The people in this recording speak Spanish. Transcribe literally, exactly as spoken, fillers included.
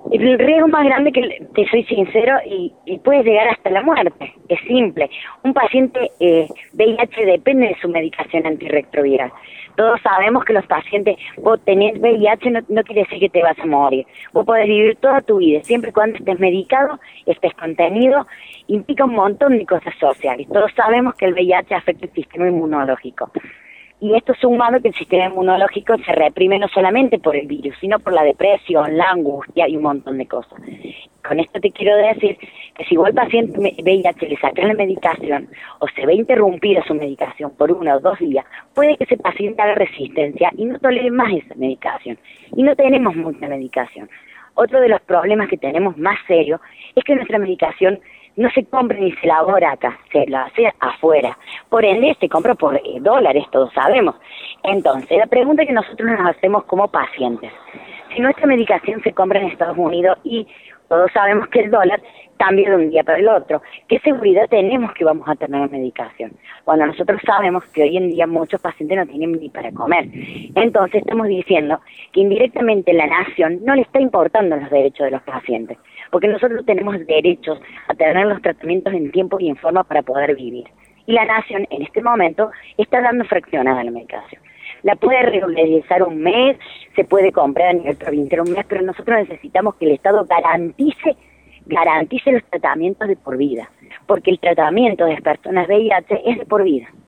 El riesgo más grande, que te soy sincero, y, y puede llegar hasta la muerte, es simple. Un paciente eh, V I H depende de su medicación antirretroviral. Todos sabemos que los pacientes, vos tenés V I H no, no quiere decir que te vas a morir. Vos podés vivir toda tu vida, siempre y cuando estés medicado, estés contenido, implica un montón de cosas sociales. Todos sabemos que el V I H afecta el sistema inmunológico. Y esto sumado que el sistema inmunológico se reprime no solamente por el virus, sino por la depresión, la angustia y un montón de cosas. Con esto te quiero decir que si vos al paciente V I H le sacas la medicación o se ve interrumpida su medicación por uno o dos días, puede que ese paciente haga resistencia y no tolere más esa medicación. Y no tenemos mucha medicación. Otro de los problemas que tenemos más serios es que nuestra medicación no se compra ni se elabora acá, se la hace afuera. Por ende, se compra por eh, dólares, todos sabemos. Entonces, la pregunta que nosotros nos hacemos como pacientes, si nuestra medicación se compra en Estados Unidos y todos sabemos que el dólar cambia de un día para el otro, ¿qué seguridad tenemos que vamos a tener la medicación? Cuando nosotros sabemos que hoy en día muchos pacientes no tienen ni para comer. Entonces, estamos diciendo que indirectamente la nación no le está importando los derechos de los pacientes, porque nosotros tenemos derechos a tener los tratamientos en tiempo y en forma para poder vivir. Y la nación, en este momento, está dando fraccionada la medicación. La puede regularizar un mes, se puede comprar a nivel provincial un mes, pero nosotros necesitamos que el Estado garantice, garantice los tratamientos de por vida, porque el tratamiento de personas V I H es de por vida.